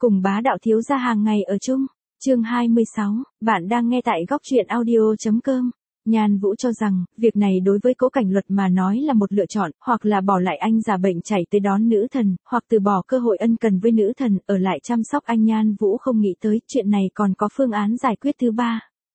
cùng bá đạo thiếu gia hàng ngày ở chung. Chương 26, bạn đang nghe tại góc truyện audio.com. Nhan Vũ cho rằng, việc này đối với Cố Cảnh Luật mà nói là một lựa chọn, hoặc là bỏ lại anh giả bệnh chảy tới đón nữ thần, hoặc từ bỏ cơ hội ân cần với nữ thần, ở lại chăm sóc anh. Nhan Vũ không nghĩ tới, chuyện này còn có phương án giải quyết thứ ba.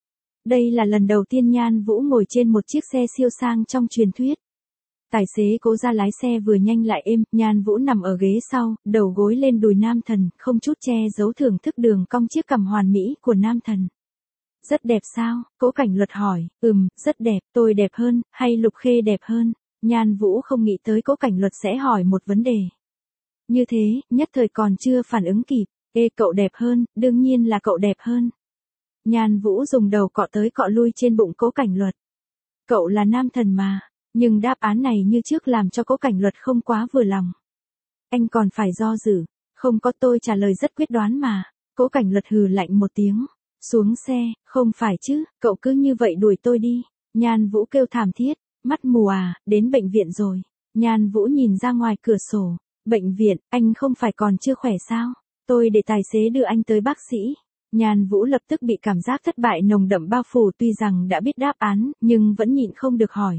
Đây là lần đầu tiên Nhan Vũ ngồi trên một chiếc xe siêu sang trong truyền thuyết. Tài xế Cố ra lái xe vừa nhanh lại êm, Nhan Vũ nằm ở ghế sau, đầu gối lên đùi nam thần, không chút che giấu thưởng thức đường cong chiếc cằm hoàn mỹ của nam thần. Rất đẹp sao? Cố Cảnh Luật hỏi. Rất đẹp, tôi đẹp hơn, hay Lục Khê đẹp hơn? Nhan Vũ không nghĩ tới Cố Cảnh Luật sẽ hỏi một vấn đề như thế, nhất thời còn chưa phản ứng kịp. Cậu đẹp hơn, đương nhiên là cậu đẹp hơn. Nhan Vũ dùng đầu cọ tới cọ lui trên bụng Cố Cảnh Luật. Cậu là nam thần mà. Nhưng đáp án này như trước làm cho Cố Cảnh Luật không quá vừa lòng. Anh còn phải do dự. Không có, tôi trả lời rất quyết đoán mà. Cố Cảnh Luật hừ lạnh một tiếng. Xuống xe, không phải chứ, cậu cứ như vậy đuổi tôi đi. Nhan Vũ kêu thảm thiết, mắt mù à, đến bệnh viện rồi. Nhan Vũ nhìn ra ngoài cửa sổ. Bệnh viện, anh không phải còn chưa khỏe sao? Tôi để tài xế đưa anh tới bác sĩ. Nhan Vũ lập tức bị cảm giác thất bại nồng đậm bao phủ, tuy rằng đã biết đáp án, nhưng vẫn nhịn không được hỏi.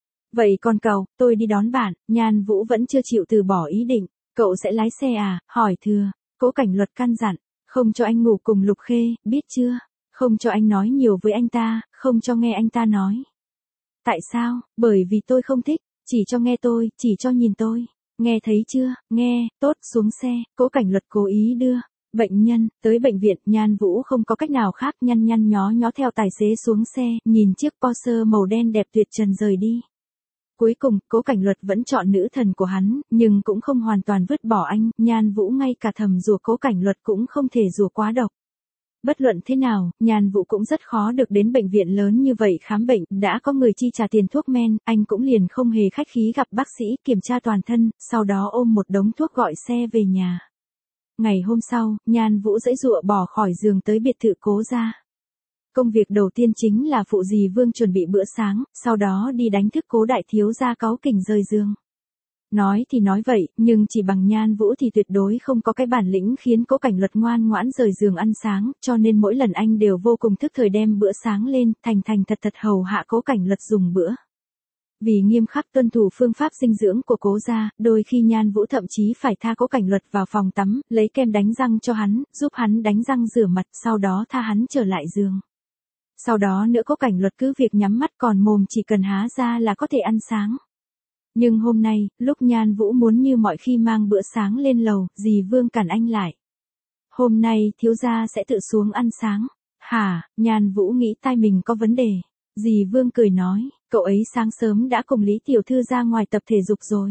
Vậy còn cậu, tôi đi đón bạn. Nhan Vũ vẫn chưa chịu từ bỏ ý định. Cậu sẽ lái xe à? Hỏi thừa. Cố Cảnh Luật căn dặn. Không cho anh ngủ cùng Lục Khê, biết chưa? Không cho anh nói nhiều với anh ta, không cho nghe anh ta nói. Tại sao? Bởi vì tôi không thích, chỉ cho nghe tôi, chỉ cho nhìn tôi. Nghe thấy chưa? Nghe, tốt, xuống xe. Cố Cảnh Luật cố ý đưa bệnh nhân tới bệnh viện. Nhan Vũ không có cách nào khác, nhăn nhăn nhó nhó theo tài xế xuống xe, nhìn chiếc Porsche màu đen đẹp tuyệt trần rời đi. Cuối cùng, Cố Cảnh Luật vẫn chọn nữ thần của hắn, nhưng cũng không hoàn toàn vứt bỏ anh. Nhan Vũ ngay cả thầm rủa Cố Cảnh Luật cũng không thể rủa quá độc. Bất luận thế nào, Nhan Vũ cũng rất khó được đến bệnh viện lớn như vậy khám bệnh, đã có người chi trả tiền thuốc men, anh cũng liền không hề khách khí gặp bác sĩ kiểm tra toàn thân, sau đó ôm một đống thuốc gọi xe về nhà. Ngày hôm sau, Nhan Vũ giãy giụa bỏ khỏi giường tới biệt thự Cố gia. Công việc đầu tiên chính là phụ dì Vương chuẩn bị bữa sáng, sau đó đi đánh thức Cố đại thiếu gia cáu kỉnh rời giường. Nói thì nói vậy, nhưng chỉ bằng Nhan Vũ thì tuyệt đối không có cái bản lĩnh khiến Cố Cảnh Luật ngoan ngoãn rời giường ăn sáng, cho nên mỗi lần anh đều vô cùng thức thời đem bữa sáng lên, thành thật hầu hạ Cố Cảnh Luật dùng bữa. Vì nghiêm khắc tuân thủ phương pháp dinh dưỡng của Cố gia, đôi khi Nhan Vũ thậm chí phải tha Cố Cảnh Luật vào phòng tắm, lấy kem đánh răng cho hắn, giúp hắn đánh răng rửa mặt, sau đó tha hắn trở lại giường. Sau đó nữa Cố Cảnh Luật cứ việc nhắm mắt còn mồm chỉ cần há ra là có thể ăn sáng. Nhưng hôm nay, lúc Nhan Vũ muốn như mọi khi mang bữa sáng lên lầu, dì Vương cản anh lại. Hôm nay thiếu gia sẽ tự xuống ăn sáng. Hả? Nhan Vũ nghĩ tai mình có vấn đề. Dì Vương cười nói, cậu ấy sáng sớm đã cùng Lý tiểu thư ra ngoài tập thể dục rồi.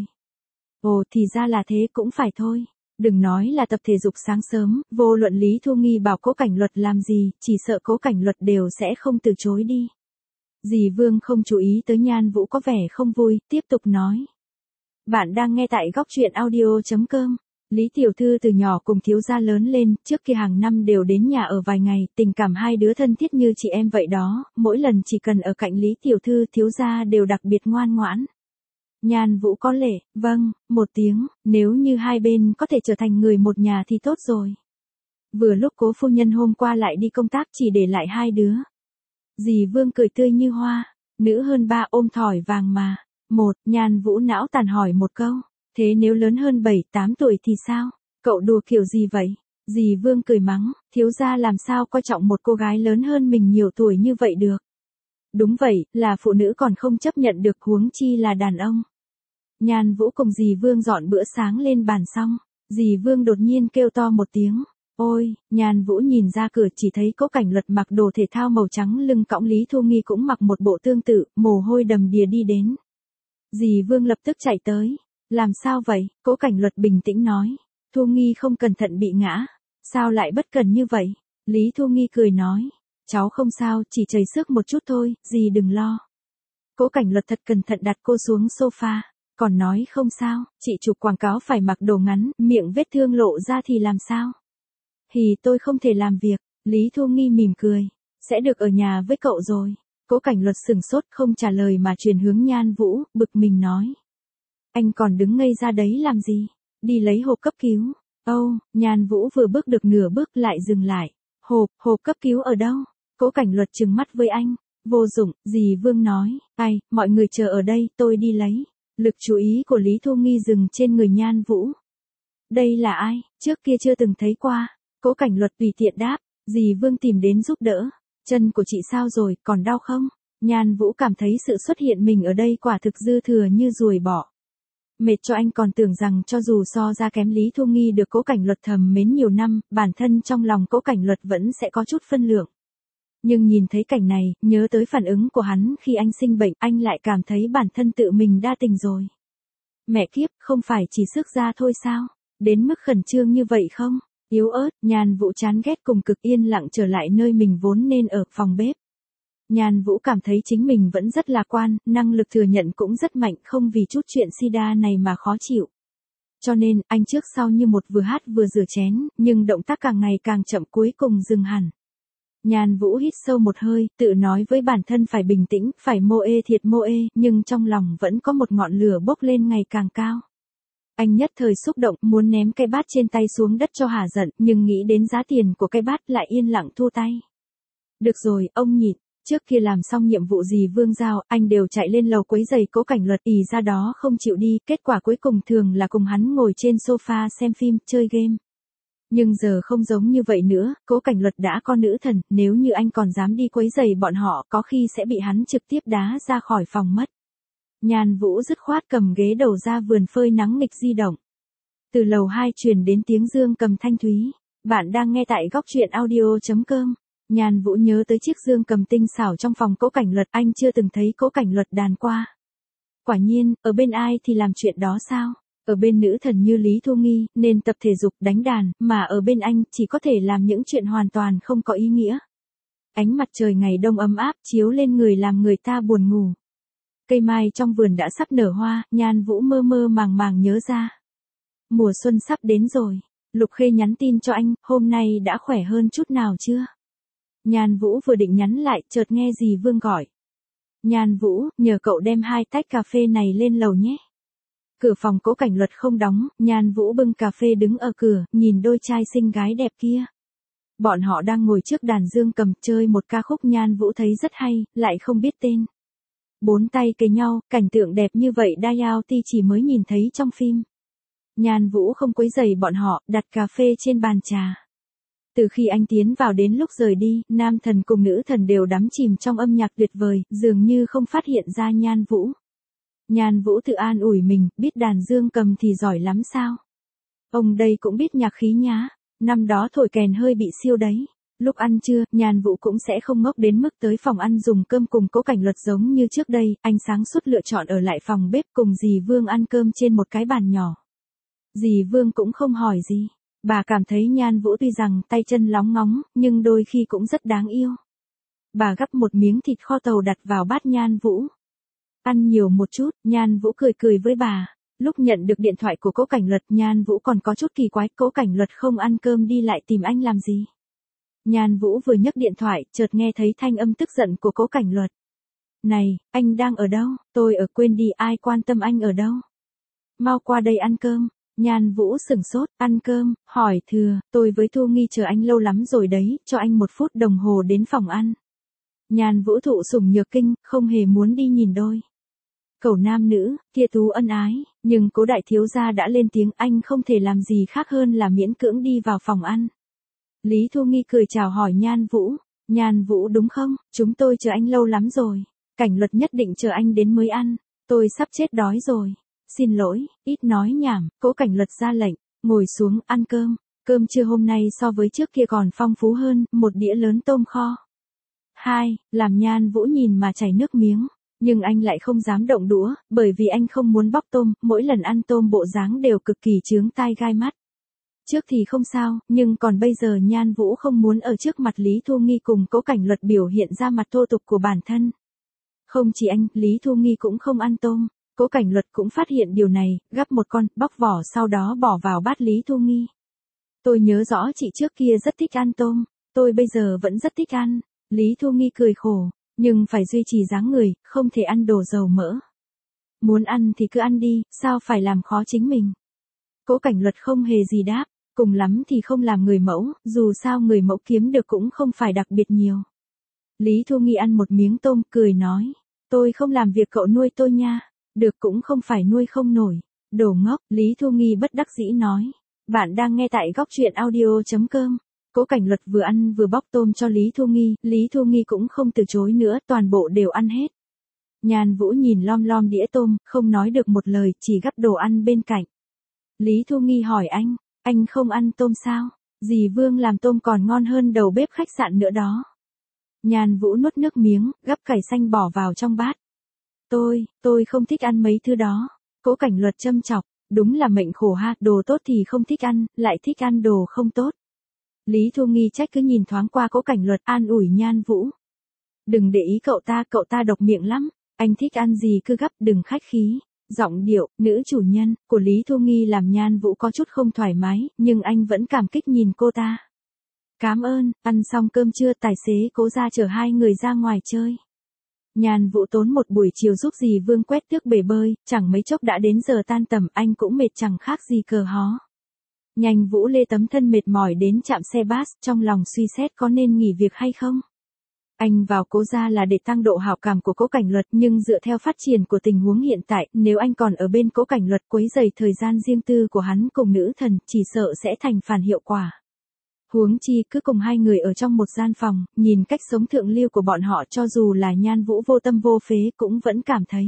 Ồ, thì ra là thế, cũng phải thôi. Đừng nói là tập thể dục sáng sớm, vô luận Lý Thu Nghi bảo Cố Cảnh Luật làm gì, chỉ sợ Cố Cảnh Luật đều sẽ không từ chối đi. Dì Vương không chú ý tới Nhan Vũ có vẻ không vui, tiếp tục nói. Bạn đang nghe tại góc truyện audio.com. Lý tiểu thư từ nhỏ cùng thiếu gia lớn lên, trước kia hàng năm đều đến nhà ở vài ngày, tình cảm hai đứa thân thiết như chị em vậy đó, mỗi lần chỉ cần ở cạnh Lý tiểu thư thiếu gia đều đặc biệt ngoan ngoãn. Nhan Vũ có lệ, vâng, một tiếng, nếu như hai bên có thể trở thành người một nhà thì tốt rồi. Vừa lúc Cố phu nhân hôm qua lại đi công tác chỉ để lại hai đứa. Dì Vương cười tươi như hoa, nữ hơn ba ôm thỏi vàng mà. Nhan Vũ não tàn hỏi một câu, thế nếu lớn hơn 7-8 tuổi thì sao? Cậu đùa kiểu gì vậy? Dì Vương cười mắng, thiếu gia làm sao coi trọng một cô gái lớn hơn mình nhiều tuổi như vậy được? Đúng vậy, là phụ nữ còn không chấp nhận được, huống chi là đàn ông. Nhan Vũ cùng dì Vương dọn bữa sáng lên bàn xong, dì Vương đột nhiên kêu to một tiếng. Ôi, Nhan Vũ nhìn ra cửa chỉ thấy Cố Cảnh Luật mặc đồ thể thao màu trắng, lưng cõng Lý Thu Nghi cũng mặc một bộ tương tự, mồ hôi đầm đìa đi đến. Dì Vương lập tức chạy tới. Làm sao vậy? Cố Cảnh Luật bình tĩnh nói. Thu Nghi không cẩn thận bị ngã. Sao lại bất cần như vậy? Lý Thu Nghi cười nói. Cháu không sao, chỉ chảy xước một chút thôi, dì đừng lo. Cố Cảnh Luật thật cẩn thận đặt cô xuống sofa. Còn nói không sao, chị chụp quảng cáo phải mặc đồ ngắn, miệng vết thương lộ ra thì làm sao? Tôi không thể làm việc. Lý Thu Nghi mỉm cười. Sẽ được ở nhà với cậu rồi. Cố Cảnh Luật sừng sốt không trả lời mà chuyển hướng Nhan Vũ, bực mình nói. Anh còn đứng ngây ra đấy làm gì? Đi lấy hộp cấp cứu. Nhan Vũ vừa bước được nửa bước lại dừng lại. Hộp cấp cứu ở đâu? Cố Cảnh Luật trừng mắt với anh. Vô dụng, dì Vương nói. Mọi người chờ ở đây, tôi đi lấy. Lực chú ý của Lý Thu Nghi dừng trên người Nhan Vũ. Đây là ai? Trước kia chưa từng thấy qua. Cố Cảnh Luật tùy tiện đáp. Dì Vương tìm đến giúp đỡ. Chân của chị sao rồi, còn đau không? Nhan Vũ cảm thấy sự xuất hiện mình ở đây quả thực dư thừa như ruồi bọ. Mệt cho anh còn tưởng rằng cho dù so ra kém Lý Thu Nghi được Cố Cảnh Luật thầm mến nhiều năm, bản thân trong lòng Cố Cảnh Luật vẫn sẽ có chút phân lượng. Nhưng nhìn thấy cảnh này, nhớ tới phản ứng của hắn khi anh sinh bệnh, anh lại cảm thấy bản thân tự mình đa tình rồi. Mẹ kiếp, không phải chỉ sức ra thôi sao? Đến mức khẩn trương như vậy không? Yếu ớt, Nhan Vũ chán ghét cùng cực yên lặng trở lại nơi mình vốn nên ở, phòng bếp. Nhan Vũ cảm thấy chính mình vẫn rất lạc quan, năng lực thừa nhận cũng rất mạnh, không vì chút chuyện sida này mà khó chịu. Cho nên, anh trước sau như một vừa hát vừa rửa chén, nhưng động tác càng ngày càng chậm cuối cùng dừng hẳn. Nhan Vũ hít sâu một hơi, tự nói với bản thân phải bình tĩnh, phải thiệt mô ê, nhưng trong lòng vẫn có một ngọn lửa bốc lên ngày càng cao. Anh nhất thời xúc động, muốn ném cái bát trên tay xuống đất cho hả giận, nhưng nghĩ đến giá tiền của cái bát lại yên lặng thu tay. Được rồi, ông nhịn. Trước kia làm xong nhiệm vụ gì Vương giao, anh đều chạy lên lầu quấy giày Cố Cảnh Luật, ra đó không chịu đi, kết quả cuối cùng thường là cùng hắn ngồi trên sofa xem phim, chơi game. Nhưng giờ không giống như vậy nữa, Cố Cảnh Luật đã có nữ thần, nếu như anh còn dám đi quấy giày bọn họ, có khi sẽ bị hắn trực tiếp đá ra khỏi phòng mất. Nhan Vũ dứt khoát cầm ghế đầu ra vườn phơi nắng nghịch di động. Từ lầu 2 truyền đến tiếng dương cầm thanh thúy. Bạn đang nghe tại góc truyện audio.com. Nhan Vũ nhớ tới chiếc dương cầm tinh xảo trong phòng Cố Cảnh Luật, anh chưa từng thấy Cố Cảnh Luật đàn qua. Quả nhiên, ở bên ai thì làm chuyện đó sao? Ở bên nữ thần như Lý Thu Nghi, nên tập thể dục đánh đàn, mà ở bên anh chỉ có thể làm những chuyện hoàn toàn không có ý nghĩa. Ánh mặt trời ngày đông ấm áp chiếu lên người làm người ta buồn ngủ. Cây mai trong vườn đã sắp nở hoa, Nhan Vũ mơ mơ màng màng nhớ ra. Mùa xuân sắp đến rồi. Lục Khê nhắn tin cho anh, hôm nay đã khỏe hơn chút nào chưa? Nhan Vũ vừa định nhắn lại, chợt nghe dì Vương gọi. Nhan Vũ, nhờ cậu đem 2 tách cà phê này lên lầu nhé. Cửa phòng Cố Cảnh Luật không đóng, Nhan Vũ bưng cà phê đứng ở cửa, nhìn đôi trai xinh gái đẹp kia. Bọn họ đang ngồi trước đàn dương cầm chơi một ca khúc Nhan Vũ thấy rất hay, lại không biết tên. 4 tay kề nhau, cảnh tượng đẹp như vậy Dayao Ti chỉ mới nhìn thấy trong phim. Nhan Vũ không quấy rầy bọn họ, đặt cà phê trên bàn trà. Từ khi anh tiến vào đến lúc rời đi, nam thần cùng nữ thần đều đắm chìm trong âm nhạc tuyệt vời, dường như không phát hiện ra Nhan Vũ. Nhan Vũ tự an ủi mình, biết đàn dương cầm thì giỏi lắm sao? Ông đây cũng biết nhạc khí nhá, năm đó thổi kèn hơi bị siêu đấy. Lúc ăn trưa, Nhan Vũ cũng sẽ không ngốc đến mức tới phòng ăn dùng cơm cùng Cố Cảnh Luật giống như trước đây, anh sáng suốt lựa chọn ở lại phòng bếp cùng dì Vương ăn cơm trên một cái bàn nhỏ. Dì Vương cũng không hỏi gì. Bà cảm thấy Nhan Vũ tuy rằng tay chân lóng ngóng, nhưng đôi khi cũng rất đáng yêu. Bà gắp một miếng thịt kho tàu đặt vào bát Nhan Vũ. Ăn nhiều một chút, Nhan Vũ cười cười với bà. Lúc nhận được điện thoại của Cố Cảnh Luật, Nhan Vũ còn có chút kỳ quái, Cố Cảnh Luật không ăn cơm đi lại tìm anh làm gì. Nhan Vũ vừa nhấc điện thoại, chợt nghe thấy thanh âm tức giận của Cố Cảnh Luật. Này, anh đang ở đâu? Tôi ở, quên đi, ai quan tâm anh ở đâu. Mau qua đây ăn cơm. Nhan Vũ sửng sốt, ăn cơm, hỏi thừa, tôi với Thu Nghi chờ anh lâu lắm rồi đấy, cho anh 1 phút đồng hồ đến phòng ăn. Nhan Vũ thụ sủng nhược kinh, không hề muốn đi nhìn đôi cẩu nam nữ, tia tú ân ái, nhưng Cố đại thiếu gia đã lên tiếng, anh không thể làm gì khác hơn là miễn cưỡng đi vào phòng ăn. Lý Thu Nghi cười chào hỏi Nhan Vũ. Nhan Vũ đúng không, chúng tôi chờ anh lâu lắm rồi. Cảnh Luật nhất định chờ anh đến mới ăn. Tôi sắp chết đói rồi. Xin lỗi, ít nói nhảm, Cố Cảnh Luật ra lệnh, ngồi xuống ăn cơm. Cơm trưa hôm nay so với trước kia còn phong phú hơn, 1 đĩa lớn tôm kho. 2, làm Nhan Vũ nhìn mà chảy nước miếng. Nhưng anh lại không dám động đũa, bởi vì anh không muốn bóc tôm, mỗi lần ăn tôm bộ dáng đều cực kỳ chướng tai gai mắt. Trước thì không sao, nhưng còn bây giờ Nhan Vũ không muốn ở trước mặt Lý Thu Nghi cùng Cố Cảnh Luật biểu hiện ra mặt thô tục của bản thân. Không chỉ anh, Lý Thu Nghi cũng không ăn tôm. Cố Cảnh Luật cũng phát hiện điều này, gắp một con, bóc vỏ sau đó bỏ vào bát Lý Thu Nghi. Tôi nhớ rõ chị trước kia rất thích ăn tôm, tôi bây giờ vẫn rất thích ăn. Lý Thu Nghi cười khổ, nhưng phải duy trì dáng người, không thể ăn đồ dầu mỡ. Muốn ăn thì cứ ăn đi, sao phải làm khó chính mình. Cố Cảnh Luật không hề gì đáp, cùng lắm thì không làm người mẫu, dù sao người mẫu kiếm được cũng không phải đặc biệt nhiều. Lý Thu Nghi ăn một miếng tôm, cười nói, tôi không làm việc cậu nuôi tôi nha, được cũng không phải nuôi không nổi. Đồ ngốc, Lý Thu Nghi bất đắc dĩ nói. Bạn đang nghe tại góc truyện audio.com. Cố Cảnh Luật vừa ăn vừa bóc tôm cho Lý Thu Nghi cũng không từ chối nữa, toàn bộ đều ăn hết. Nhan Vũ nhìn lom lom đĩa tôm, không nói được một lời, chỉ gắp đồ ăn bên cạnh. Lý Thu Nghi hỏi anh không ăn tôm sao? Dì Vương làm tôm còn ngon hơn đầu bếp khách sạn nữa đó. Nhan Vũ nuốt nước miếng, gắp cải xanh bỏ vào trong bát. Tôi không thích ăn mấy thứ đó. Cố Cảnh Luật châm chọc, đúng là mệnh khổ ha, đồ tốt thì không thích ăn, lại thích ăn đồ không tốt. Lý Thu Nghi trách cứ nhìn thoáng qua Cố Cảnh Luật, an ủi Nhan Vũ. Đừng để ý cậu ta độc miệng lắm, anh thích ăn gì cứ gắp, đừng khách khí. Giọng điệu, nữ chủ nhân, của Lý Thu Nghi làm Nhan Vũ có chút không thoải mái, nhưng anh vẫn cảm kích nhìn cô ta. Cảm ơn, ăn xong cơm trưa tài xế Cố ra chở hai người ra ngoài chơi. Nhan Vũ tốn một buổi chiều giúp dì Vương quét tước bể bơi, chẳng mấy chốc đã đến giờ tan tầm, anh cũng mệt chẳng khác gì cờ hó. Nhanh Vũ lê tấm thân mệt mỏi đến trạm xe bus, trong lòng suy xét có nên nghỉ việc hay không. Anh vào Cố ra là để tăng độ hảo cảm của Cố Cảnh Luật, nhưng dựa theo phát triển của tình huống hiện tại, nếu anh còn ở bên Cố Cảnh Luật quấy rầy thời gian riêng tư của hắn cùng nữ thần, chỉ sợ sẽ thành phản hiệu quả. Huống chi cứ cùng hai người ở trong một gian phòng, nhìn cách sống thượng lưu của bọn họ, cho dù là Nhan Vũ vô tâm vô phế cũng vẫn cảm thấy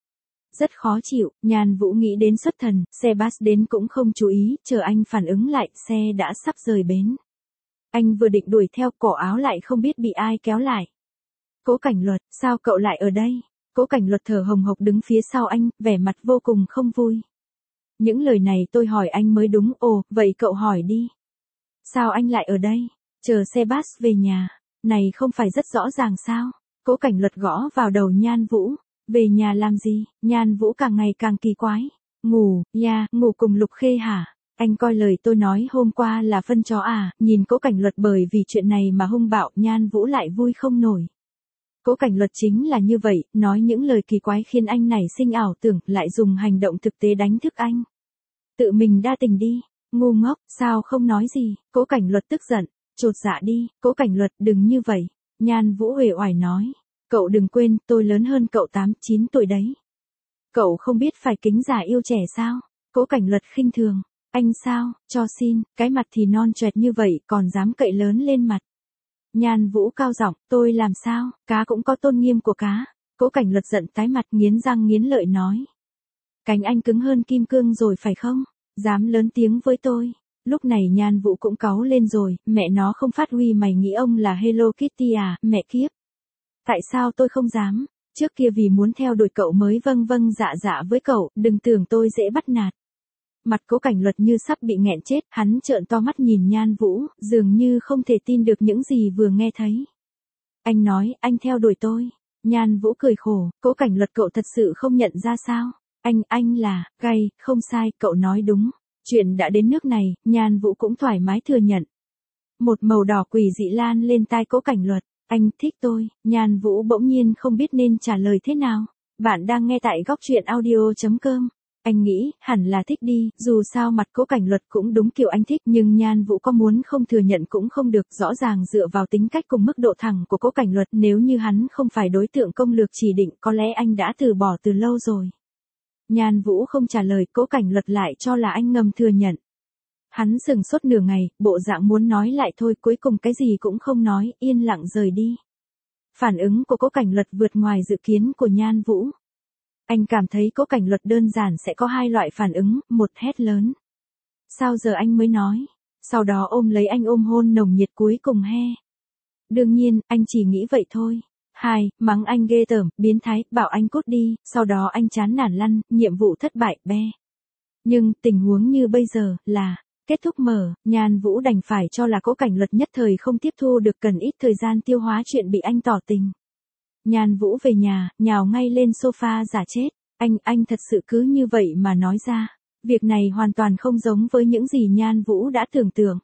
rất khó chịu. Nhan Vũ nghĩ đến xuất thần, xe bus đến cũng không chú ý, chờ anh phản ứng lại, xe đã sắp rời bến. Anh vừa định đuổi theo, cổ áo lại không biết bị ai kéo lại. Cố Cảnh Luật, sao cậu lại ở đây? Cố Cảnh Luật thở hồng hộc đứng phía sau anh, vẻ mặt vô cùng không vui. Những lời này tôi hỏi anh mới đúng, ồ, vậy cậu hỏi đi. Sao anh lại ở đây? Chờ xe bus về nhà. Này không phải rất rõ ràng sao? Cố Cảnh Luật gõ vào đầu Nhan Vũ. Về nhà làm gì? Nhan Vũ càng ngày càng kỳ quái. Ngủ, ngủ cùng Lục Khê hả? Anh coi lời tôi nói hôm qua là phân chó à? Nhìn Cố Cảnh Luật bởi vì chuyện này mà hung bạo, Nhan Vũ lại vui không nổi. Cố Cảnh Luật chính là như vậy, nói những lời kỳ quái khiến anh nảy sinh ảo tưởng, lại dùng hành động thực tế đánh thức anh. Tự mình đa tình đi. Ngu ngốc, sao không nói gì? Cố Cảnh Luật tức giận, chột dạ đi. Cố Cảnh Luật, đừng như vậy. Nhan Vũ uể oải nói, cậu đừng quên, tôi lớn hơn cậu 8-9 tuổi đấy. Cậu không biết phải kính già yêu trẻ sao? Cố Cảnh Luật khinh thường, anh sao, cho xin, cái mặt thì non choẹt như vậy, còn dám cậy lớn lên mặt. Nhan Vũ cao giọng, tôi làm sao, cá cũng có tôn nghiêm của cá. Cố Cảnh Luật giận tái mặt, nghiến răng nghiến lợi nói. Cánh anh cứng hơn kim cương rồi phải không? Dám lớn tiếng với tôi. Lúc này Nhan Vũ cũng cáu lên rồi, mẹ nó không phát huy mày nghĩ ông là Hello Kitty à, mẹ kiếp. Tại sao tôi không dám? Trước kia vì muốn theo đuổi cậu mới vâng dạ với cậu, đừng tưởng tôi dễ bắt nạt. Mặt Cố Cảnh Luật như sắp bị nghẹn chết, hắn trợn to mắt nhìn Nhan Vũ, dường như không thể tin được những gì vừa nghe thấy. Anh nói, anh theo đuổi tôi. Nhan Vũ cười khổ, Cố Cảnh Luật cậu thật sự không nhận ra sao? Anh là, gay, không sai, cậu nói đúng. Chuyện đã đến nước này, Nhan Vũ cũng thoải mái thừa nhận. Một màu đỏ quỷ dị lan lên tai Cố Cảnh Luật. Anh thích tôi. Nhan Vũ bỗng nhiên không biết nên trả lời thế nào. Bạn đang nghe tại góc truyện audio.com. Anh nghĩ, hẳn là thích đi, dù sao mặt Cố Cảnh Luật cũng đúng kiểu anh thích, nhưng Nhan Vũ có muốn không thừa nhận cũng không được, rõ ràng dựa vào tính cách cùng mức độ thẳng của Cố Cảnh Luật, nếu như hắn không phải đối tượng công lược chỉ định, có lẽ anh đã từ bỏ từ lâu rồi. Nhan Vũ không trả lời, Cố Cảnh Luật lại cho là anh ngầm thừa nhận. Hắn sừng sốt nửa ngày, bộ dạng muốn nói lại thôi, cuối cùng cái gì cũng không nói, yên lặng rời đi. Phản ứng của Cố Cảnh Luật vượt ngoài dự kiến của Nhan Vũ. Anh cảm thấy Cố Cảnh Luật đơn giản sẽ có hai loại phản ứng, một hét lớn. Sao giờ anh mới nói? Sau đó ôm lấy anh ôm hôn nồng nhiệt cuối cùng he. Đương nhiên, anh chỉ nghĩ vậy thôi. 2. Mắng anh ghê tởm, biến thái, bảo anh cút đi, sau đó anh chán nản lăn, nhiệm vụ thất bại, be. Nhưng, tình huống như bây giờ, là, kết thúc mở, Nhan Vũ đành phải cho là Cố Cảnh Luật nhất thời không tiếp thu được, cần ít thời gian tiêu hóa chuyện bị anh tỏ tình. Nhan Vũ về nhà, nhào ngay lên sofa giả chết, anh thật sự cứ như vậy mà nói ra. Việc này hoàn toàn không giống với những gì Nhan Vũ đã tưởng tượng.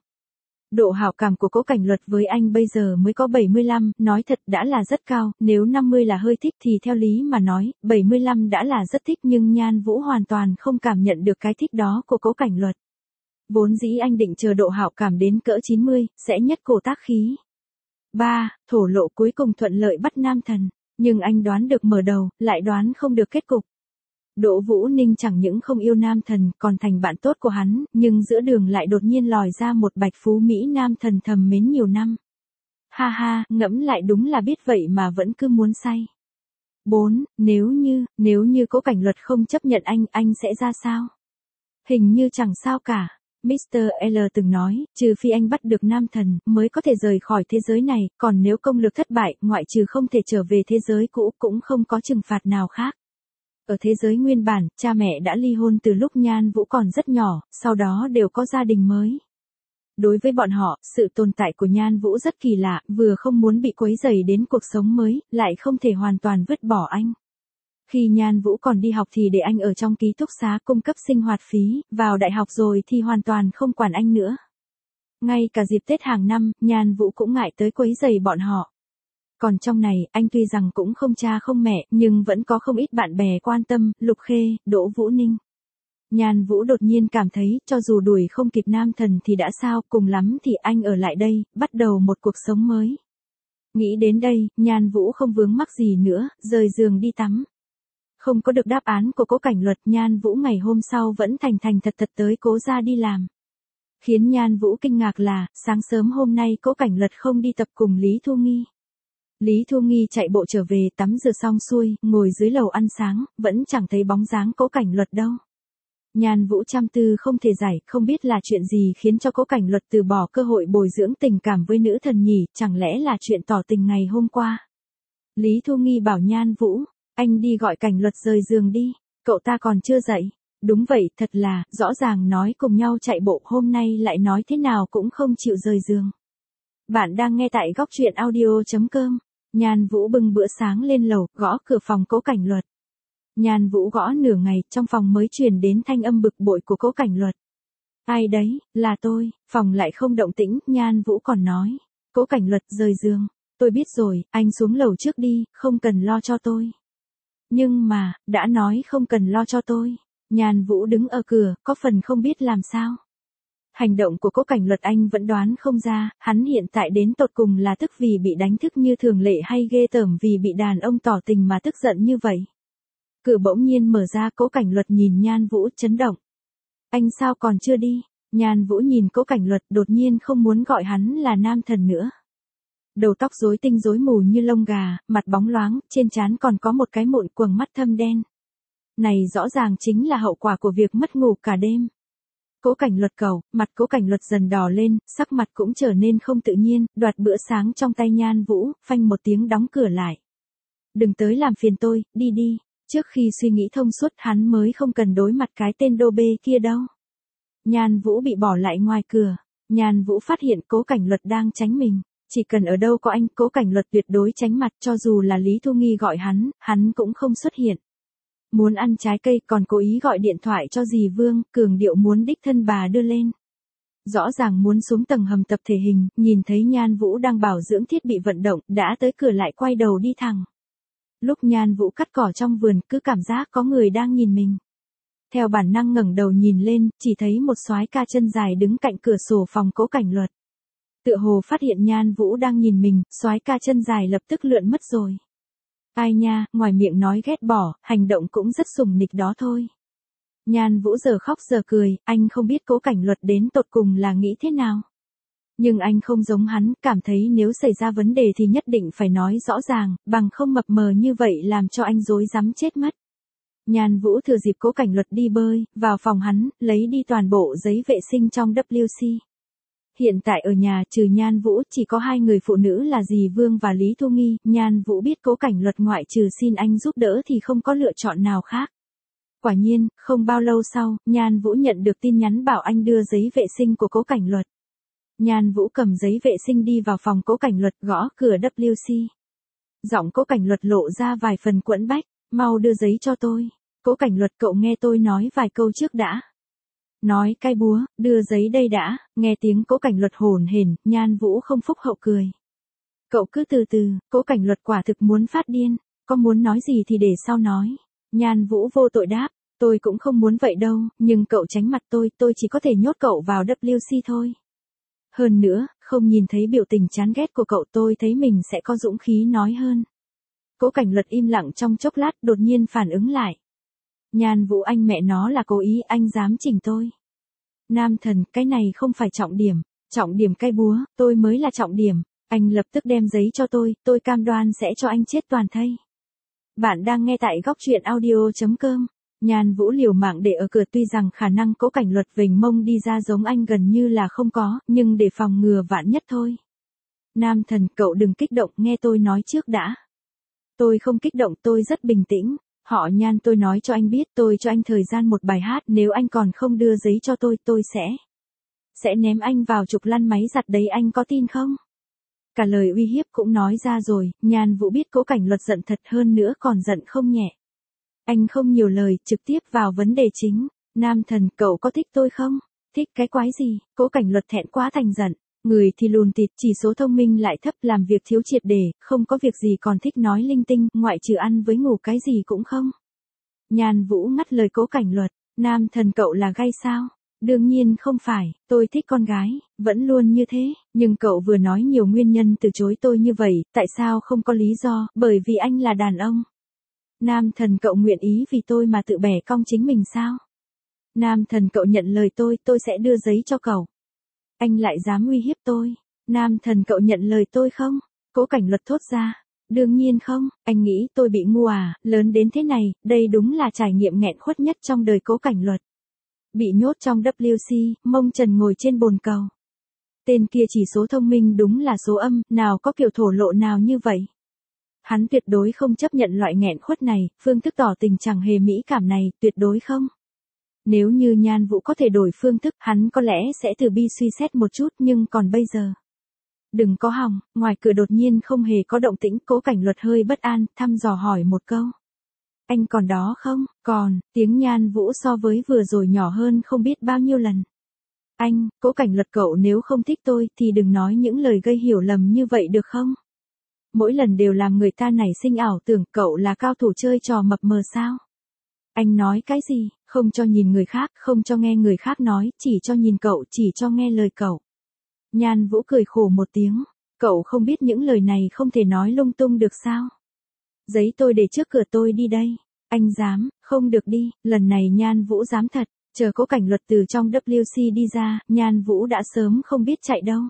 Độ hảo cảm của Cố Cảnh Luật với anh bây giờ mới có 75, nói thật đã là rất cao, nếu 50 là hơi thích thì theo lý mà nói, 75 đã là rất thích, nhưng Nhan Vũ hoàn toàn không cảm nhận được cái thích đó của Cố Cảnh Luật. Vốn dĩ anh định chờ độ hảo cảm đến cỡ 90, sẽ nhất cổ tác khí. 3. Thổ lộ cuối cùng thuận lợi bắt nam thần. Nhưng anh đoán được mở đầu, lại đoán không được kết cục. Đỗ Vũ Ninh chẳng những không yêu nam thần, còn thành bạn tốt của hắn, nhưng giữa đường lại đột nhiên lòi ra một bạch phú Mỹ nam thần thầm mến nhiều năm. Ha ha, ngẫm lại đúng là biết vậy mà vẫn cứ muốn say. 4. Nếu như Cố Cảnh Luật không chấp nhận anh sẽ ra sao? Hình như chẳng sao cả. Mr. L từng nói, trừ phi anh bắt được nam thần, mới có thể rời khỏi thế giới này, còn nếu công lược thất bại, ngoại trừ không thể trở về thế giới cũ, cũng không có trừng phạt nào khác. Ở thế giới nguyên bản, cha mẹ đã ly hôn từ lúc Nhan Vũ còn rất nhỏ, sau đó đều có gia đình mới. Đối với bọn họ, sự tồn tại của Nhan Vũ rất kỳ lạ, vừa không muốn bị quấy rầy đến cuộc sống mới, lại không thể hoàn toàn vứt bỏ anh. Khi Nhan Vũ còn đi học thì để anh ở trong ký túc xá cung cấp sinh hoạt phí, vào đại học rồi thì hoàn toàn không quản anh nữa. Ngay cả dịp Tết hàng năm, Nhan Vũ cũng ngại tới quấy rầy bọn họ. Còn trong này, anh tuy rằng cũng không cha không mẹ, nhưng vẫn có không ít bạn bè quan tâm, Lục Khê, Đỗ Vũ Ninh. Nhan Vũ đột nhiên cảm thấy, cho dù đuổi không kịp nam thần thì đã sao, cùng lắm thì anh ở lại đây, bắt đầu một cuộc sống mới. Nghĩ đến đây, Nhan Vũ không vướng mắc gì nữa, rời giường đi tắm. Không có được đáp án của Cố Cảnh Luật, Nhan Vũ ngày hôm sau vẫn thành thật tới Cố gia đi làm. Khiến Nhan Vũ kinh ngạc là, sáng sớm hôm nay Cố Cảnh Luật không đi tập cùng Lý Thu Nghi. Lý Thu Nghi chạy bộ trở về tắm rửa xong xuôi, ngồi dưới lầu ăn sáng, vẫn chẳng thấy bóng dáng Cố Cảnh Luật đâu. Nhan Vũ trăm tư không thể giải, không biết là chuyện gì khiến cho Cố Cảnh Luật từ bỏ cơ hội bồi dưỡng tình cảm với nữ thần nhỉ, chẳng lẽ là chuyện tỏ tình ngày hôm qua. Lý Thu Nghi bảo Nhan Vũ, anh đi gọi Cảnh Luật rời giường đi, cậu ta còn chưa dậy. Đúng vậy, thật là, rõ ràng nói cùng nhau chạy bộ, hôm nay lại nói thế nào cũng không chịu rời giường. Bạn đang nghe tại góc truyện audio.com. Nhan Vũ bưng bữa sáng lên lầu, gõ cửa phòng Cố Cảnh Luật. Nhan Vũ gõ nửa ngày, trong phòng mới truyền đến thanh âm bực bội của Cố Cảnh Luật. Ai đấy, là tôi, phòng lại không động tĩnh, Nhan Vũ còn nói. Cố Cảnh Luật rời giường, tôi biết rồi, anh xuống lầu trước đi, không cần lo cho tôi. Nhưng mà, đã nói không cần lo cho tôi. Nhan Vũ đứng ở cửa, có phần không biết làm sao. Hành động của Cố Cảnh Luật anh vẫn đoán không ra, hắn hiện tại đến tột cùng là tức vì bị đánh thức như thường lệ hay ghê tởm vì bị đàn ông tỏ tình mà tức giận như vậy. Cửa bỗng nhiên mở ra, Cố Cảnh Luật nhìn Nhan Vũ chấn động. Anh sao còn chưa đi? Nhan Vũ nhìn Cố Cảnh Luật, đột nhiên không muốn gọi hắn là nam thần nữa. Đầu tóc rối tinh rối mù như lông gà, mặt bóng loáng, trên trán còn có một cái mụn quầng mắt thâm đen. Này rõ ràng chính là hậu quả của việc mất ngủ cả đêm. Cố Cảnh Luật cầu, mặt Cố Cảnh Luật dần đỏ lên, sắc mặt cũng trở nên không tự nhiên, đoạt bữa sáng trong tay Nhan Vũ, phanh một tiếng đóng cửa lại. Đừng tới làm phiền tôi, đi đi. Trước khi suy nghĩ thông suốt hắn mới không cần đối mặt cái tên đô bê kia đâu. Nhan Vũ bị bỏ lại ngoài cửa. Nhan Vũ phát hiện Cố Cảnh Luật đang tránh mình. Chỉ cần ở đâu có anh, Cố Cảnh Luật tuyệt đối tránh mặt, cho dù là Lý Thu Nghi gọi hắn cũng không xuất hiện. Muốn ăn trái cây còn cố ý gọi điện thoại cho dì Vương, cường điệu muốn đích thân bà đưa lên. Rõ ràng muốn xuống tầng hầm tập thể hình, nhìn thấy Nhan Vũ đang bảo dưỡng thiết bị vận động, đã tới cửa lại quay đầu đi thẳng. Lúc Nhan Vũ cắt cỏ trong vườn, cứ cảm giác có người đang nhìn mình. Theo bản năng ngẩng đầu nhìn lên, chỉ thấy một soái ca chân dài đứng cạnh cửa sổ phòng Cố Cảnh Luật. Tựa hồ phát hiện Nhan Vũ đang nhìn mình, soái ca chân dài lập tức lượn mất rồi. Ai nha, ngoài miệng nói ghét bỏ, hành động cũng rất sủng nịch đó thôi. Nhan Vũ giờ khóc giờ cười, anh không biết Cố Cảnh Luật đến tột cùng là nghĩ thế nào. Nhưng anh không giống hắn, cảm thấy nếu xảy ra vấn đề thì nhất định phải nói rõ ràng, bằng không mập mờ như vậy làm cho anh rối rắm chết mất. Nhan Vũ thừa dịp Cố Cảnh Luật đi bơi, vào phòng hắn, lấy đi toàn bộ giấy vệ sinh trong WC. Hiện tại ở nhà trừ Nhan Vũ chỉ có hai người phụ nữ là dì Vương và Lý Thu Nghi, Nhan Vũ biết Cố Cảnh Luật ngoại trừ xin anh giúp đỡ thì không có lựa chọn nào khác. Quả nhiên, không bao lâu sau, Nhan Vũ nhận được tin nhắn bảo anh đưa giấy vệ sinh của Cố Cảnh Luật. Nhan Vũ cầm giấy vệ sinh đi vào phòng Cố Cảnh Luật, gõ cửa WC. Giọng Cố Cảnh Luật lộ ra vài phần quẫn bách, mau đưa giấy cho tôi. Cố Cảnh Luật, cậu nghe tôi nói vài câu trước đã. Nói cái búa, đưa giấy đây đã. Nghe tiếng Cố Cảnh Luật hổn hển, Nhan Vũ không phúc hậu cười. Cậu cứ từ từ, Cố Cảnh Luật quả thực muốn phát điên. Có muốn nói gì thì để sau nói. Nhan Vũ vô tội đáp. Tôi cũng không muốn vậy đâu, nhưng cậu tránh mặt tôi chỉ có thể nhốt cậu vào WC thôi. Hơn nữa, không nhìn thấy biểu tình chán ghét của cậu tôi thấy mình sẽ có dũng khí nói hơn. Cố Cảnh Luật im lặng trong chốc lát đột nhiên phản ứng lại. Nhan Vũ anh mẹ nó là cố ý anh dám chỉnh tôi. Nam thần, cái này không phải trọng điểm cái búa, tôi mới là trọng điểm. Anh lập tức đem giấy cho tôi cam đoan sẽ cho anh chết toàn thây. Bạn đang nghe tại góc truyện audio.com. Nhan Vũ liều mạng để ở cửa tuy rằng khả năng Cố Cảnh Luật vểnh mông đi ra giống anh gần như là không có, nhưng để phòng ngừa vạn nhất thôi. Nam thần, cậu đừng kích động, nghe tôi nói trước đã. Tôi không kích động, tôi rất bình tĩnh. Họ Nhan, tôi nói cho anh biết, tôi cho anh thời gian một bài hát, nếu anh còn không đưa giấy cho tôi sẽ ném anh vào trục lăn máy giặt đấy, anh có tin không? Cả lời uy hiếp cũng nói ra rồi, Nhan Vũ biết Cố Cảnh Luật giận thật, hơn nữa còn giận không nhẹ. Anh không nhiều lời, trực tiếp vào vấn đề chính. Nam thần, cậu có thích tôi không? Thích cái quái gì? Cố Cảnh Luật thẹn quá thành giận. Người thì lùn thịt, chỉ số thông minh lại thấp, làm việc thiếu triệt để, không có việc gì còn thích nói linh tinh, ngoại trừ ăn với ngủ cái gì cũng không. Nhan Vũ ngắt lời Cố Cảnh Luật. Nam thần, cậu là gay sao? Đương nhiên không phải, tôi thích con gái, vẫn luôn như thế, nhưng cậu vừa nói nhiều nguyên nhân từ chối tôi như vậy, tại sao không có lý do, bởi vì anh là đàn ông. Nam thần, cậu nguyện ý vì tôi mà tự bẻ cong chính mình sao? Nam thần, cậu nhận lời tôi sẽ đưa giấy cho cậu. Anh lại dám uy hiếp tôi. Nam thần, cậu nhận lời tôi không? Cố Cảnh Luật thốt ra. Đương nhiên không, anh nghĩ tôi bị ngu à, lớn đến thế này, đây đúng là trải nghiệm nghẹn khuất nhất trong đời Cố Cảnh Luật. Bị nhốt trong WC, mông trần ngồi trên bồn cầu. Tên kia chỉ số thông minh đúng là số âm, nào có kiểu thổ lộ nào như vậy. Hắn tuyệt đối không chấp nhận loại nghẹn khuất này, phương thức tỏ tình chẳng hề mỹ cảm này, tuyệt đối không. Nếu như Nhan Vũ có thể đổi phương thức, hắn có lẽ sẽ thử bi suy xét một chút, nhưng còn bây giờ. Đừng có hòng, ngoài cửa đột nhiên không hề có động tĩnh, Cố Cảnh Luật hơi bất an, thăm dò hỏi một câu. Anh còn đó không? Còn, tiếng Nhan Vũ so với vừa rồi nhỏ hơn không biết bao nhiêu lần. Anh, Cố Cảnh Luật, cậu nếu không thích tôi thì đừng nói những lời gây hiểu lầm như vậy được không? Mỗi lần đều làm người ta nảy sinh ảo tưởng cậu là cao thủ chơi trò mập mờ sao? Anh nói cái gì? Không cho nhìn người khác, không cho nghe người khác nói, chỉ cho nhìn cậu, chỉ cho nghe lời cậu. Nhan Vũ cười khổ một tiếng. Cậu không biết những lời này không thể nói lung tung được sao? Giấy tôi để trước cửa, tôi đi đây. Anh dám, không được đi, lần này Nhan Vũ dám thật. Chờ Cố Cảnh Luật từ trong WC đi ra, Nhan Vũ đã sớm không biết chạy đâu.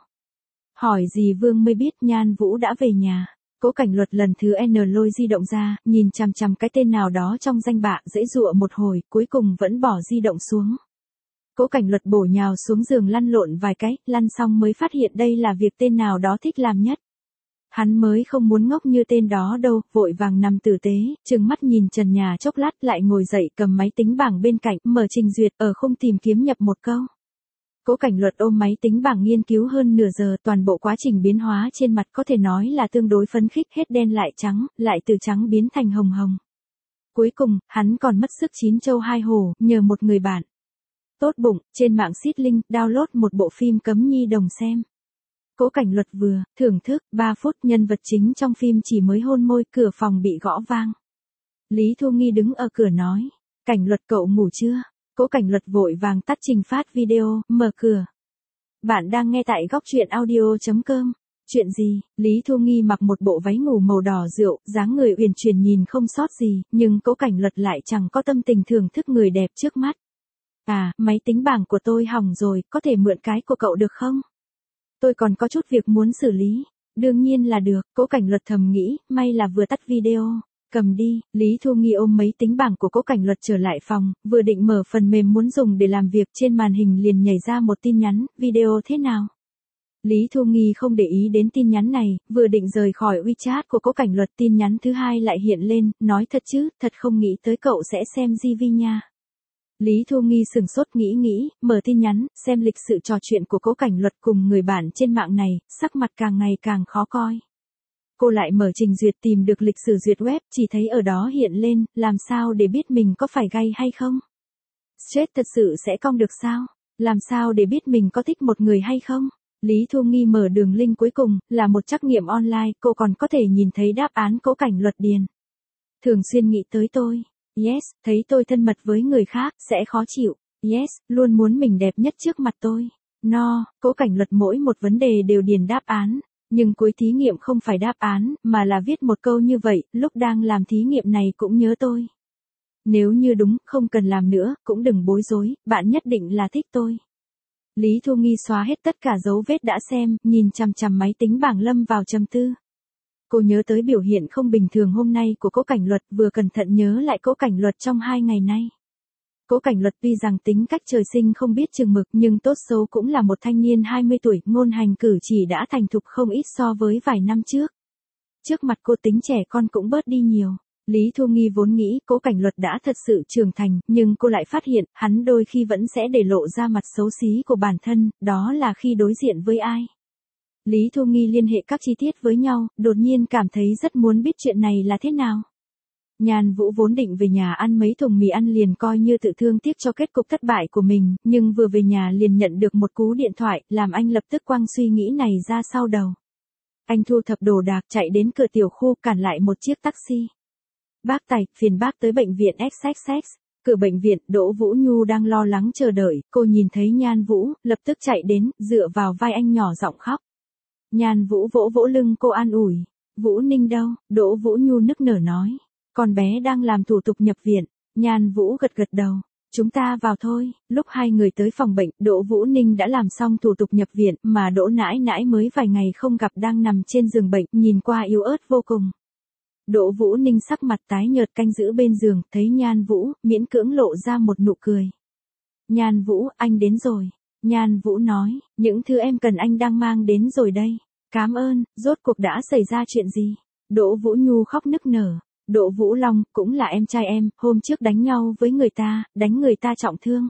Hỏi gì Vương mới biết Nhan Vũ đã về nhà. Cố Cảnh Luật lần thứ N lôi di động ra, nhìn chằm chằm cái tên nào đó trong danh bạ, dễ dụa một hồi, cuối cùng vẫn bỏ di động xuống. Cố Cảnh Luật bổ nhào xuống giường lăn lộn vài cái, lăn xong mới phát hiện đây là việc tên nào đó thích làm nhất. Hắn mới không muốn ngốc như tên đó đâu, vội vàng nằm tử tế, trừng mắt nhìn trần nhà chốc lát lại ngồi dậy cầm máy tính bảng bên cạnh, mở trình duyệt, ở khung tìm kiếm nhập một câu. Cố Cảnh Luật ôm máy tính bảng nghiên cứu hơn nửa giờ, toàn bộ quá trình biến hóa trên mặt có thể nói là tương đối phấn khích, hết đen lại từ trắng biến thành hồng hồng. Cuối cùng, hắn còn mất sức chín châu hai hổ, nhờ một người bạn tốt bụng, trên mạng Xít Linh, download một bộ phim cấm nhi đồng xem. Cố Cảnh Luật vừa thưởng thức 3 phút, nhân vật chính trong phim chỉ mới hôn môi, cửa phòng bị gõ vang. Lý Thu Nghi đứng ở cửa nói, Cảnh Luật, cậu ngủ chưa? Cố Cảnh Luật vội vàng tắt trình phát video, mở cửa. Bạn đang nghe tại góc truyện audio.com. Chuyện gì? Lý Thu Nghi mặc một bộ váy ngủ màu đỏ rượu, dáng người uyển chuyển nhìn không sót gì, nhưng Cố Cảnh Luật lại chẳng có tâm tình thưởng thức người đẹp trước mắt. À, máy tính bảng của tôi hỏng rồi, có thể mượn cái của cậu được không? Tôi còn có chút việc muốn xử lý. Đương nhiên là được, Cố Cảnh Luật thầm nghĩ, may là vừa tắt video. Cầm đi, Lý Thu Nghi ôm máy tính bảng của Cố Cảnh Luật trở lại phòng, vừa định mở phần mềm muốn dùng để làm việc, trên màn hình liền nhảy ra một tin nhắn, video thế nào? Lý Thu Nghi không để ý đến tin nhắn này, vừa định rời khỏi WeChat của Cố Cảnh Luật, tin nhắn thứ hai lại hiện lên, nói thật chứ, thật không nghĩ tới cậu sẽ xem GV nha. Lý Thu Nghi sửng sốt nghĩ, mở tin nhắn, xem lịch sự trò chuyện của Cố Cảnh Luật cùng người bạn trên mạng này, sắc mặt càng ngày càng khó coi. Cô lại mở trình duyệt tìm được lịch sử duyệt web, chỉ thấy ở đó hiện lên, làm sao để biết mình có phải gay hay không? Stress thật sự sẽ cong được sao? Làm sao để biết mình có thích một người hay không? Lý Thu Nghi mở đường link cuối cùng, là một trắc nghiệm online, cô còn có thể nhìn thấy đáp án Cố Cảnh Luật điền. Thường xuyên nghĩ tới tôi. Yes, thấy tôi thân mật với người khác, sẽ khó chịu. Yes, luôn muốn mình đẹp nhất trước mặt tôi. No, Cố Cảnh Luật mỗi một vấn đề đều điền đáp án. Nhưng cuối thí nghiệm không phải đáp án, mà là viết một câu như vậy, lúc đang làm thí nghiệm này cũng nhớ tôi. Nếu như đúng, không cần làm nữa, cũng đừng bối rối, bạn nhất định là thích tôi. Lý Thu Nghi xóa hết tất cả dấu vết đã xem, nhìn chằm chằm máy tính bảng lâm vào trầm tư. Cô nhớ tới biểu hiện không bình thường hôm nay của Cố Cảnh Luật, vừa cẩn thận nhớ lại Cố Cảnh Luật trong 2 ngày nay. Cố Cảnh Luật tuy rằng tính cách trời sinh không biết chừng mực nhưng tốt xấu cũng là một thanh niên 20 tuổi, ngôn hành cử chỉ đã thành thục không ít so với vài năm trước. Trước mặt cô tính trẻ con cũng bớt đi nhiều. Lý Thu Nghi vốn nghĩ Cố Cảnh Luật đã thật sự trưởng thành, nhưng cô lại phát hiện, hắn đôi khi vẫn sẽ để lộ ra mặt xấu xí của bản thân, đó là khi đối diện với ai. Lý Thu Nghi liên hệ các chi tiết với nhau, đột nhiên cảm thấy rất muốn biết chuyện này là thế nào. Nhan Vũ vốn định về nhà ăn mấy thùng mì ăn liền coi như tự thương tiếc cho kết cục thất bại của mình, nhưng vừa về nhà liền nhận được một cú điện thoại, làm anh lập tức quăng suy nghĩ này ra sau đầu. Anh thu thập đồ đạc chạy đến cửa tiểu khu cản lại một chiếc taxi. Bác Tài, phiền bác tới bệnh viện XXX. Cửa bệnh viện, Đỗ Vũ Nhu đang lo lắng chờ đợi, cô nhìn thấy Nhan Vũ, lập tức chạy đến, dựa vào vai anh nhỏ giọng khóc. Nhan Vũ vỗ vỗ lưng cô an ủi. Vũ Ninh đâu? Đỗ Vũ Nhu nức nở nói. Con bé đang làm thủ tục nhập viện. Nhan Vũ gật gật đầu. Chúng ta vào thôi. Lúc hai người tới phòng bệnh, Đỗ Vũ Ninh đã làm xong thủ tục nhập viện, mà Đỗ nãi nãi mới vài ngày không gặp đang nằm trên giường bệnh, nhìn qua yếu ớt vô cùng. Đỗ Vũ Ninh sắc mặt tái nhợt canh giữ bên giường, thấy Nhan Vũ, miễn cưỡng lộ ra một nụ cười. Nhan Vũ, anh đến rồi. Nhan Vũ nói, những thứ em cần anh đang mang đến rồi đây. Cảm ơn, rốt cuộc đã xảy ra chuyện gì? Đỗ Vũ Nhu khóc nức nở. Đỗ Vũ Long, cũng là em trai em, hôm trước đánh nhau với người ta, đánh người ta trọng thương.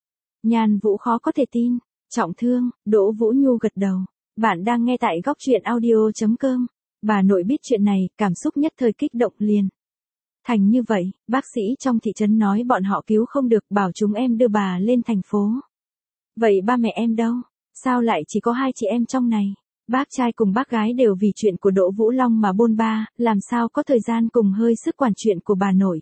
Nhan Vũ khó có thể tin. Trọng thương, Đỗ Vũ Nhu gật đầu. Bạn đang nghe tại góc truyện audio.com. Bà nội biết chuyện này, cảm xúc nhất thời kích động liền. Thành như vậy, bác sĩ trong thị trấn nói bọn họ cứu không được, bảo chúng em đưa bà lên thành phố. Vậy ba mẹ em đâu? Sao lại chỉ có hai chị em trong này? Bác trai cùng bác gái đều vì chuyện của Đỗ Vũ Long mà bôn ba, làm sao có thời gian cùng hơi sức quản chuyện của bà nội.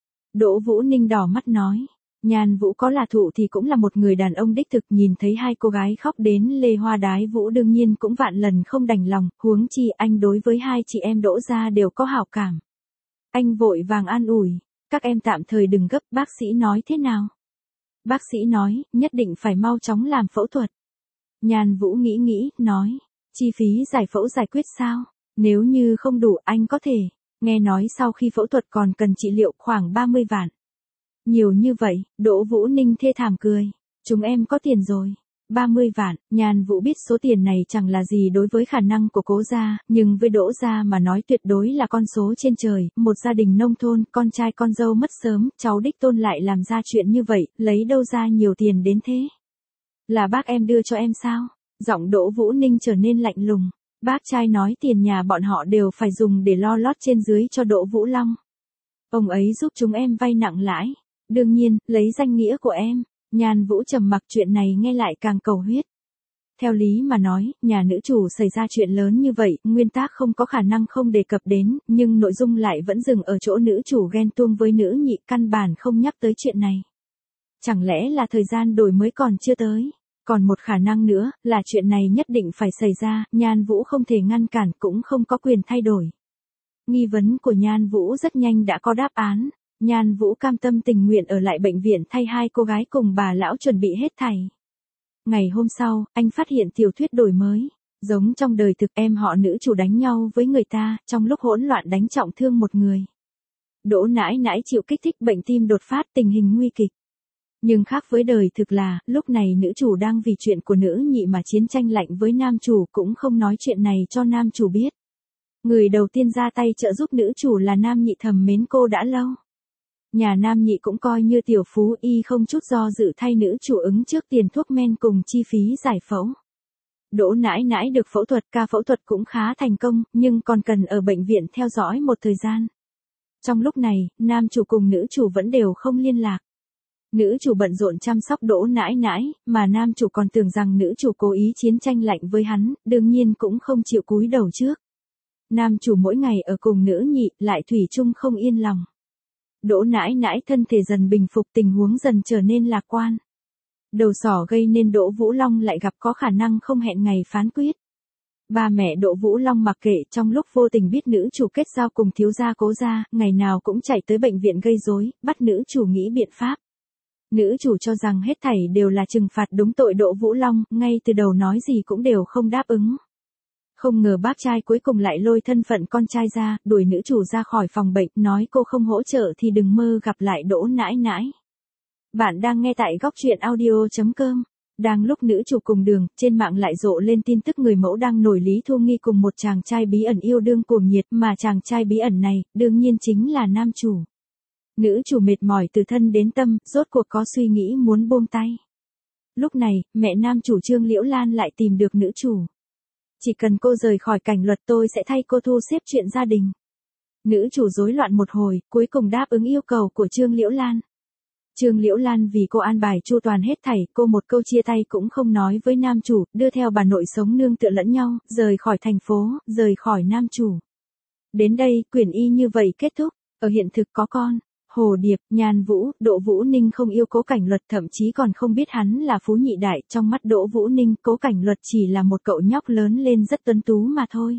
Đỗ Vũ Ninh đỏ mắt nói. Nhan Vũ có là thụ thì cũng là một người đàn ông đích thực, nhìn thấy hai cô gái khóc đến lê hoa đái vũ đương nhiên cũng vạn lần không đành lòng, huống chi anh đối với hai chị em Đỗ gia đều có hảo cảm. Anh vội vàng an ủi, các em tạm thời đừng gấp, bác sĩ nói thế nào? Bác sĩ nói, nhất định phải mau chóng làm phẫu thuật. Nhan Vũ nghĩ, nói, chi phí giải phẫu giải quyết sao? Nếu như không đủ anh có thể, nghe nói sau khi phẫu thuật còn cần trị liệu khoảng 30 vạn. Nhiều như vậy, Đỗ Vũ Ninh thê thảm cười. Chúng em có tiền rồi. 30 vạn, Nhan Vũ biết số tiền này chẳng là gì đối với khả năng của Cố gia, nhưng với Đỗ gia mà nói tuyệt đối là con số trên trời, một gia đình nông thôn, con trai con dâu mất sớm, cháu đích tôn lại làm ra chuyện như vậy, lấy đâu ra nhiều tiền đến thế? Là bác em đưa cho em sao? Giọng Đỗ Vũ Ninh trở nên lạnh lùng. Bác trai nói tiền nhà bọn họ đều phải dùng để lo lót trên dưới cho Đỗ Vũ Long. Ông ấy giúp chúng em vay nặng lãi. Đương nhiên, lấy danh nghĩa của em. Nhan Vũ trầm mặc, chuyện này nghe lại càng cầu huyết. Theo lý mà nói, nhà nữ chủ xảy ra chuyện lớn như vậy, nguyên tắc không có khả năng không đề cập đến, nhưng nội dung lại vẫn dừng ở chỗ nữ chủ ghen tuông với nữ nhị, căn bản không nhắc tới chuyện này. Chẳng lẽ là thời gian đổi mới còn chưa tới? Còn một khả năng nữa, là chuyện này nhất định phải xảy ra, Nhan Vũ không thể ngăn cản cũng không có quyền thay đổi. Nghi vấn của Nhan Vũ rất nhanh đã có đáp án. Nhan Vũ cam tâm tình nguyện ở lại bệnh viện thay hai cô gái cùng bà lão chuẩn bị hết thảy. Ngày hôm sau, anh phát hiện tiểu thuyết đổi mới. Giống trong đời thực, em họ nữ chủ đánh nhau với người ta, trong lúc hỗn loạn đánh trọng thương một người. Đỗ nãi nãi chịu kích thích bệnh tim đột phát, tình hình nguy kịch. Nhưng khác với đời thực là, lúc này nữ chủ đang vì chuyện của nữ nhị mà chiến tranh lạnh với nam chủ, cũng không nói chuyện này cho nam chủ biết. Người đầu tiên ra tay trợ giúp nữ chủ là nam nhị thầm mến cô đã lâu. Nhà nam nhị cũng coi như tiểu phú, y không chút do dự thay nữ chủ ứng trước tiền thuốc men cùng chi phí giải phẫu. Đỗ nãi nãi được phẫu thuật, ca phẫu thuật cũng khá thành công, nhưng còn cần ở bệnh viện theo dõi một thời gian. Trong lúc này, nam chủ cùng nữ chủ vẫn đều không liên lạc. Nữ chủ bận rộn chăm sóc Đỗ nãi nãi, mà nam chủ còn tưởng rằng nữ chủ cố ý chiến tranh lạnh với hắn, đương nhiên cũng không chịu cúi đầu trước. Nam chủ mỗi ngày ở cùng nữ nhị, lại thủy chung không yên lòng. Đỗ nãi nãi thân thể dần bình phục, tình huống dần trở nên lạc quan. Đầu sỏ gây nên Đỗ Vũ Long lại gặp có khả năng không hẹn ngày phán quyết. Ba mẹ Đỗ Vũ Long mặc kệ, trong lúc vô tình biết nữ chủ kết giao cùng thiếu gia Cố gia, ngày nào cũng chạy tới bệnh viện gây rối, bắt nữ chủ nghĩ biện pháp. Nữ chủ cho rằng hết thảy đều là trừng phạt đúng tội Đỗ Vũ Long, ngay từ đầu nói gì cũng đều không đáp ứng. Không ngờ bác trai cuối cùng lại lôi thân phận con trai ra, đuổi nữ chủ ra khỏi phòng bệnh, nói cô không hỗ trợ thì đừng mơ gặp lại Đỗ nãi nãi. Bạn đang nghe tại góc truyện audio.com. Đang lúc nữ chủ cùng đường, trên mạng lại rộ lên tin tức người mẫu đang nổi Lý Thu Nghi cùng một chàng trai bí ẩn yêu đương cuồng nhiệt, mà chàng trai bí ẩn này, đương nhiên chính là nam chủ. Nữ chủ mệt mỏi từ thân đến tâm, rốt cuộc có suy nghĩ muốn buông tay. Lúc này, mẹ nam chủ Trương Liễu Lan lại tìm được nữ chủ. Chỉ cần cô rời khỏi cảnh luật tôi sẽ thay cô thu xếp chuyện gia đình. Nữ chủ rối loạn một hồi, cuối cùng đáp ứng yêu cầu của Trương Liễu Lan. Trương Liễu Lan vì cô an bài chu toàn hết thảy, cô một câu chia tay cũng không nói với nam chủ, đưa theo bà nội sống nương tựa lẫn nhau, rời khỏi thành phố, rời khỏi nam chủ. Đến đây, quyển y như vậy kết thúc. Ở hiện thực có con, Hồ Điệp, Nhan Vũ, Đỗ Vũ Ninh không yêu Cố Cảnh Luật, thậm chí còn không biết hắn là phú nhị đại, trong mắt Đỗ Vũ Ninh, Cố Cảnh Luật chỉ là một cậu nhóc lớn lên rất tuấn tú mà thôi.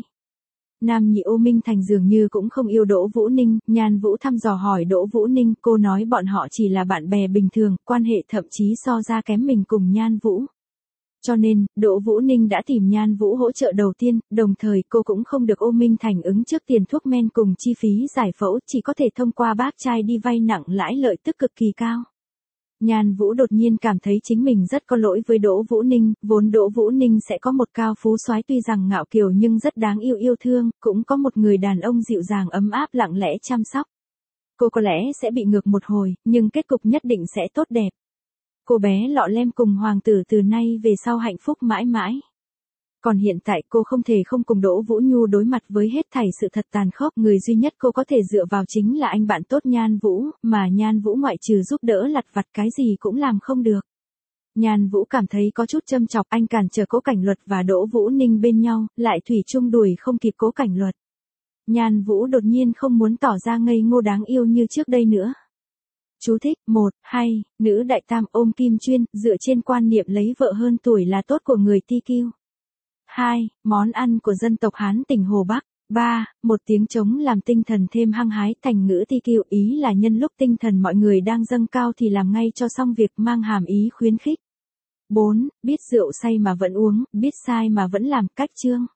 Nam nhị Ô Minh Thành dường như cũng không yêu Đỗ Vũ Ninh, Nhan Vũ thăm dò hỏi Đỗ Vũ Ninh, cô nói bọn họ chỉ là bạn bè bình thường, quan hệ thậm chí so ra kém mình cùng Nhan Vũ. Cho nên, Đỗ Vũ Ninh đã tìm Nhan Vũ hỗ trợ đầu tiên, đồng thời cô cũng không được Ô Minh Thành ứng trước tiền thuốc men cùng chi phí giải phẫu, chỉ có thể thông qua bác trai đi vay nặng lãi lợi tức cực kỳ cao. Nhan Vũ đột nhiên cảm thấy chính mình rất có lỗi với Đỗ Vũ Ninh, vốn Đỗ Vũ Ninh sẽ có một cao phú soái tuy rằng ngạo kiều nhưng rất đáng yêu yêu thương, cũng có một người đàn ông dịu dàng ấm áp lặng lẽ chăm sóc. Cô có lẽ sẽ bị ngược một hồi, nhưng kết cục nhất định sẽ tốt đẹp. Cô bé lọ lem cùng hoàng tử từ nay về sau hạnh phúc mãi mãi. Còn hiện tại cô không thể không cùng Đỗ Vũ Nhu đối mặt với hết thảy sự thật tàn khốc, người duy nhất cô có thể dựa vào chính là anh bạn tốt Nhan Vũ, mà Nhan Vũ ngoại trừ giúp đỡ lặt vặt cái gì cũng làm không được. Nhan Vũ cảm thấy có chút châm chọc, anh cản trở Cố Cảnh Luật và Đỗ Vũ Ninh bên nhau, lại thủy chung đuổi không kịp Cố Cảnh Luật. Nhan Vũ đột nhiên không muốn tỏ ra ngây ngô đáng yêu như trước đây nữa. Chú thích, 1, hay, nữ đại tam ôm kim chuyên, dựa trên quan niệm lấy vợ hơn tuổi là tốt của người TQ. 2. Món ăn của dân tộc Hán tỉnh Hồ Bắc. 3. Một tiếng trống làm tinh thần thêm hăng hái, thành ngữ TQ ý là nhân lúc tinh thần mọi người đang dâng cao thì làm ngay cho xong việc, mang hàm ý khuyến khích. 4. Biết rượu say mà vẫn uống, biết sai mà vẫn làm, cách chương.